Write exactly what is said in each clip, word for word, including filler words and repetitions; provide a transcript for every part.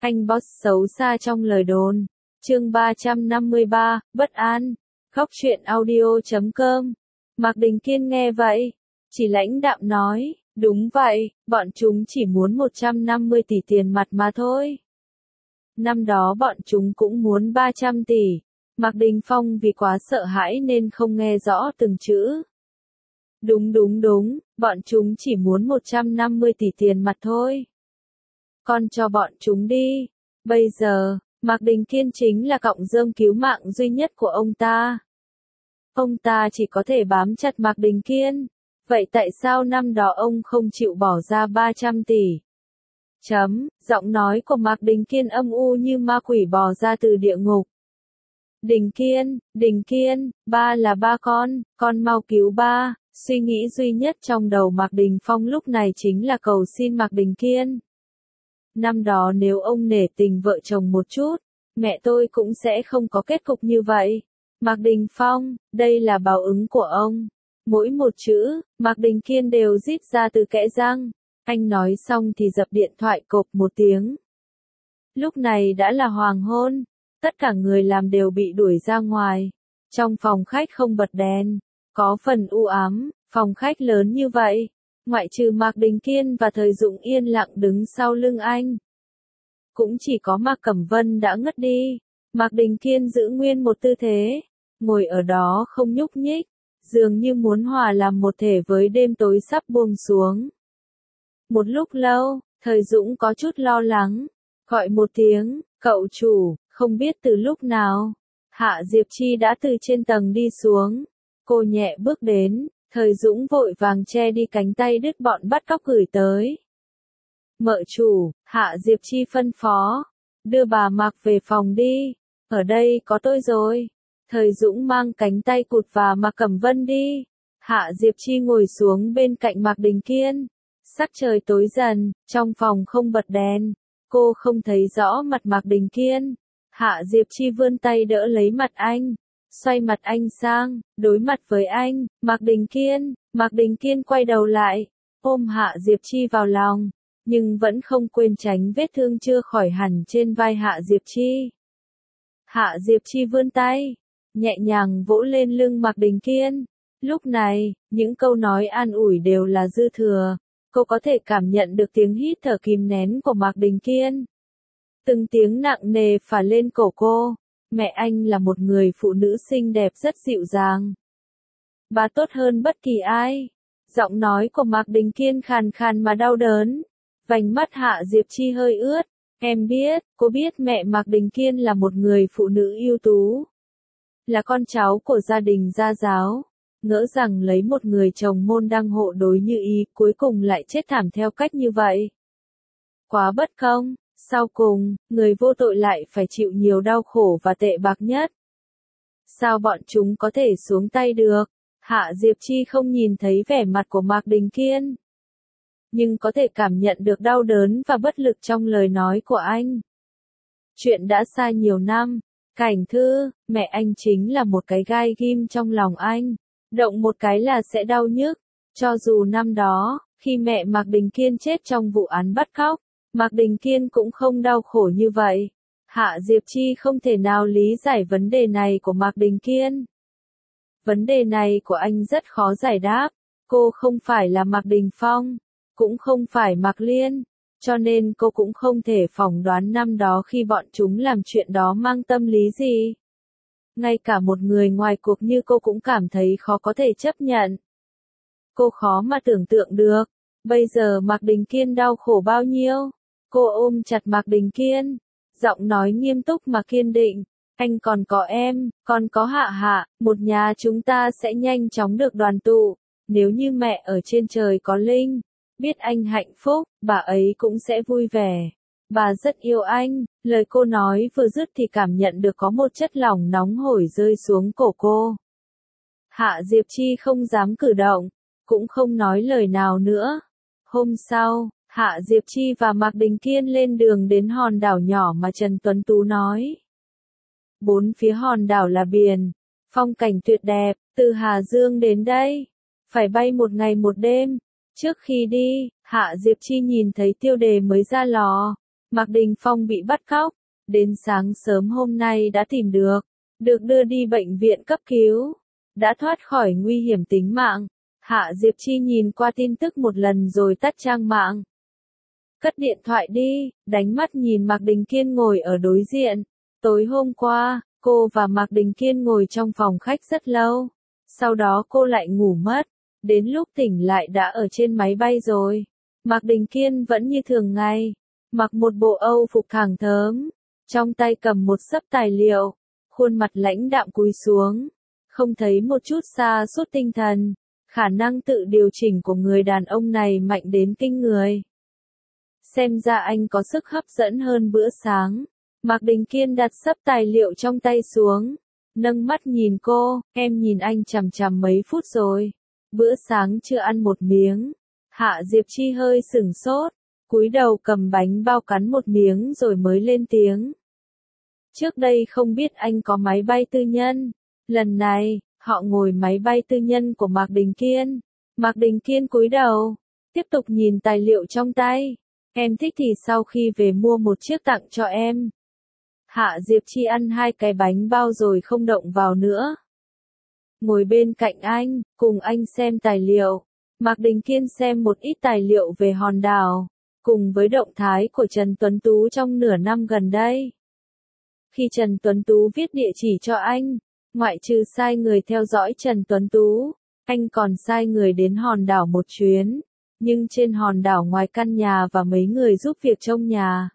Anh boss xấu xa trong lời đồn. Chương ba trăm năm mươi ba, bất an. Khóc chuyện audio chấm com. Mạc Đình Kiên nghe vậy, chỉ lãnh đạm nói, đúng vậy, bọn chúng chỉ muốn một trăm năm mươi tỷ tiền mặt mà thôi. Năm đó bọn chúng cũng muốn ba trăm tỷ. Mạc Đình Phong vì quá sợ hãi nên không nghe rõ từng chữ. Đúng đúng đúng, bọn chúng chỉ muốn một trăm năm mươi tỷ tiền mặt thôi. Con cho bọn chúng đi. Bây giờ, Mạc Đình Kiên chính là cọng rơm cứu mạng duy nhất của ông ta. Ông ta chỉ có thể bám chặt Mạc Đình Kiên. Vậy tại sao năm đó ông không chịu bỏ ra ba trăm tỷ? Chấm, giọng nói của Mạc Đình Kiên âm u như ma quỷ bò ra từ địa ngục. Đình Kiên, Đình Kiên, ba là ba con, con mau cứu ba. Suy nghĩ duy nhất trong đầu Mạc Đình Phong lúc này chính là cầu xin Mạc Đình Kiên. Năm đó nếu ông nể tình vợ chồng một chút, mẹ tôi cũng sẽ không có kết cục như vậy. Mạc Đình Phong, đây là báo ứng của ông. Mỗi một chữ, Mạc Đình Kiên đều rít ra từ kẽ răng. Anh nói xong thì dập điện thoại cộp một tiếng. Lúc này đã là hoàng hôn, tất cả người làm đều bị đuổi ra ngoài. Trong phòng khách không bật đèn, có phần u ám, phòng khách lớn như vậy. Ngoại trừ Mạc Đình Kiên và Thời Dũng yên lặng đứng sau lưng anh. Cũng chỉ có Mạc Cẩm Vân đã ngất đi. Mạc Đình Kiên giữ nguyên một tư thế, ngồi ở đó không nhúc nhích, dường như muốn hòa làm một thể với đêm tối sắp buông xuống. Một lúc lâu, Thời Dũng có chút lo lắng, gọi một tiếng, cậu chủ, không biết từ lúc nào, Hạ Diệp Chi đã từ trên tầng đi xuống. Cô nhẹ bước đến, Thời Dũng vội vàng che đi cánh tay đứt bọn bắt cóc gửi tới. Mợ chủ, Hạ Diệp Chi phân phó, đưa bà Mạc về phòng đi, ở đây có tôi rồi. Thời Dũng mang cánh tay cụt và Mạc Cẩm Vân đi. Hạ Diệp Chi ngồi xuống bên cạnh Mạc Đình Kiên. Sắc trời tối dần, trong phòng không bật đèn, cô không thấy rõ mặt Mạc Đình Kiên. Hạ Diệp Chi vươn tay đỡ lấy mặt anh, xoay mặt anh sang, đối mặt với anh. Mạc Đình Kiên, Mạc Đình Kiên quay đầu lại, ôm Hạ Diệp Chi vào lòng, nhưng vẫn không quên tránh vết thương chưa khỏi hẳn trên vai Hạ Diệp Chi. Hạ Diệp Chi vươn tay, nhẹ nhàng vỗ lên lưng Mạc Đình Kiên. Lúc này, những câu nói an ủi đều là dư thừa. Cô có thể cảm nhận được tiếng hít thở kìm nén của Mạc Đình Kiên. Từng tiếng nặng nề phả lên cổ cô. Mẹ anh là một người phụ nữ xinh đẹp rất dịu dàng. Bà tốt hơn bất kỳ ai. Giọng nói của Mạc Đình Kiên khàn khàn mà đau đớn. Vành mắt Hạ Diệp Chi hơi ướt. Em biết, cô biết mẹ Mạc Đình Kiên là một người phụ nữ ưu tú. Là con cháu của gia đình gia giáo. Ngỡ rằng lấy một người chồng môn đăng hộ đối như ý, cuối cùng lại chết thảm theo cách như vậy. Quá bất công, sau cùng, người vô tội lại phải chịu nhiều đau khổ và tệ bạc nhất. Sao bọn chúng có thể xuống tay được? Hạ Diệp Chi không nhìn thấy vẻ mặt của Mạc Đình Kiên, nhưng có thể cảm nhận được đau đớn và bất lực trong lời nói của anh. Chuyện đã xa nhiều năm, Cảnh Thư, mẹ anh chính là một cái gai ghim trong lòng anh. Động một cái là sẽ đau nhức. Cho dù năm đó, khi mẹ Mạc Đình Kiên chết trong vụ án bắt cóc, Mạc Đình Kiên cũng không đau khổ như vậy. Hạ Diệp Chi không thể nào lý giải vấn đề này của Mạc Đình Kiên. Vấn đề này của anh rất khó giải đáp. Cô không phải là Mạc Đình Phong, cũng không phải Mạc Liên, cho nên cô cũng không thể phỏng đoán năm đó khi bọn chúng làm chuyện đó mang tâm lý gì. Ngay cả một người ngoài cuộc như cô cũng cảm thấy khó có thể chấp nhận. Cô khó mà tưởng tượng được, bây giờ Mạc Đình Kiên đau khổ bao nhiêu. Cô ôm chặt Mạc Đình Kiên, giọng nói nghiêm túc mà kiên định. Anh còn có em, còn có Hạ Hạ, một nhà chúng ta sẽ nhanh chóng được đoàn tụ. Nếu như mẹ ở trên trời có linh, biết anh hạnh phúc, bà ấy cũng sẽ vui vẻ. Bà rất yêu anh. Lời cô nói vừa dứt thì cảm nhận được có một chất lỏng nóng hổi rơi xuống cổ cô. Hạ Diệp Chi không dám cử động, cũng không nói lời nào nữa. Hôm sau, Hạ Diệp Chi và Mạc Đình Kiên lên đường đến hòn đảo nhỏ mà Trần Tuấn Tú nói. Bốn phía hòn đảo là biển, phong cảnh tuyệt đẹp, từ Hà Dương đến đây, phải bay một ngày một đêm. Trước khi đi, Hạ Diệp Chi nhìn thấy tiêu đề mới ra lò. Mạc Đình Phong bị bắt cóc, đến sáng sớm hôm nay đã tìm được, được đưa đi bệnh viện cấp cứu, đã thoát khỏi nguy hiểm tính mạng. Hạ Diệp Chi nhìn qua tin tức một lần rồi tắt trang mạng. Cất điện thoại đi, đánh mắt nhìn Mạc Đình Kiên ngồi ở đối diện. Tối hôm qua, cô và Mạc Đình Kiên ngồi trong phòng khách rất lâu. Sau đó cô lại ngủ mất. Đến lúc tỉnh lại đã ở trên máy bay rồi. Mạc Đình Kiên vẫn như thường ngày, mặc một bộ Âu phục hàng thớm, trong tay cầm một xấp tài liệu, khuôn mặt lãnh đạm cúi xuống, không thấy một chút sa sút tinh thần. Khả năng tự điều chỉnh của người đàn ông này mạnh đến kinh người. Xem ra anh có sức hấp dẫn hơn bữa sáng. Mạc Đình Kiên đặt xấp tài liệu trong tay xuống, nâng mắt nhìn cô, em nhìn anh chằm chằm mấy phút rồi. Bữa sáng chưa ăn một miếng. Hạ Diệp Chi hơi sửng sốt, cúi đầu cầm bánh bao cắn một miếng rồi mới lên tiếng. Trước đây không biết anh có máy bay tư nhân. Lần này, họ ngồi máy bay tư nhân của Mạc Đình Kiên. Mạc Đình Kiên cúi đầu, tiếp tục nhìn tài liệu trong tay. Em thích thì sau khi về mua một chiếc tặng cho em. Hạ Diệp Chi ăn hai cái bánh bao rồi không động vào nữa. Ngồi bên cạnh anh, cùng anh xem tài liệu. Mạc Đình Kiên xem một ít tài liệu về hòn đảo, cùng với động thái của Trần Tuấn Tú trong nửa năm gần đây. Khi Trần Tuấn Tú viết địa chỉ cho anh, ngoại trừ sai người theo dõi Trần Tuấn Tú, anh còn sai người đến hòn đảo một chuyến, nhưng trên hòn đảo ngoài căn nhà và mấy người giúp việc trong nhà,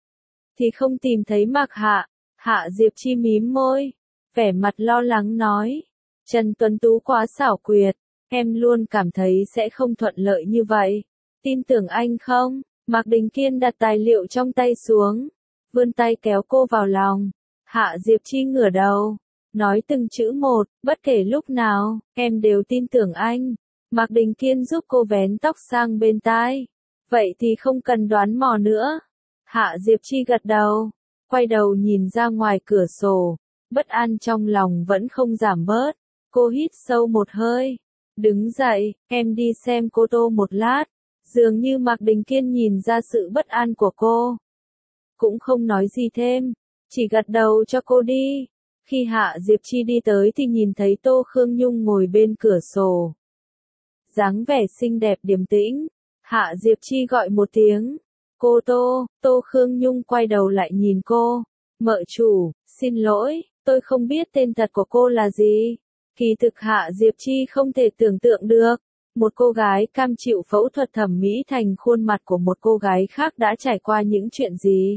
thì không tìm thấy Mạc Hạ. Hạ Diệp Chi mím môi, vẻ mặt lo lắng nói, Trần Tuấn Tú quá xảo quyệt, em luôn cảm thấy sẽ không thuận lợi như vậy. Tin tưởng anh không? Mạc Đình Kiên đặt tài liệu trong tay xuống, vươn tay kéo cô vào lòng. Hạ Diệp Chi ngửa đầu, nói từng chữ một, bất kể lúc nào, em đều tin tưởng anh. Mạc Đình Kiên giúp cô vén tóc sang bên tai. Vậy thì không cần đoán mò nữa. Hạ Diệp Chi gật đầu, quay đầu nhìn ra ngoài cửa sổ, bất an trong lòng vẫn không giảm bớt. Cô hít sâu một hơi, đứng dậy, em đi xem cô Tô một lát. Dường như Mạc Đình Kiên nhìn ra sự bất an của cô, cũng không nói gì thêm, chỉ gật đầu cho cô đi. Khi Hạ Diệp Chi đi tới thì nhìn thấy Tô Khương Nhung ngồi bên cửa sổ, dáng vẻ xinh đẹp điềm tĩnh. Hạ Diệp Chi gọi một tiếng, cô Tô. Tô Khương Nhung quay đầu lại nhìn cô, mợ chủ, xin lỗi, tôi không biết tên thật của cô là gì. Kỳ thực Hạ Diệp Chi không thể tưởng tượng được, một cô gái cam chịu phẫu thuật thẩm mỹ thành khuôn mặt của một cô gái khác đã trải qua những chuyện gì.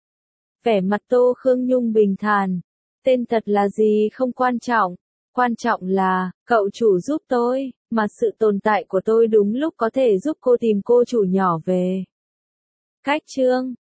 Vẻ mặt Tô Khương Nhung bình thản, tên thật là gì không quan trọng, quan trọng là, cậu chủ giúp tôi, mà sự tồn tại của tôi đúng lúc có thể giúp cô tìm cô chủ nhỏ về. Cách chương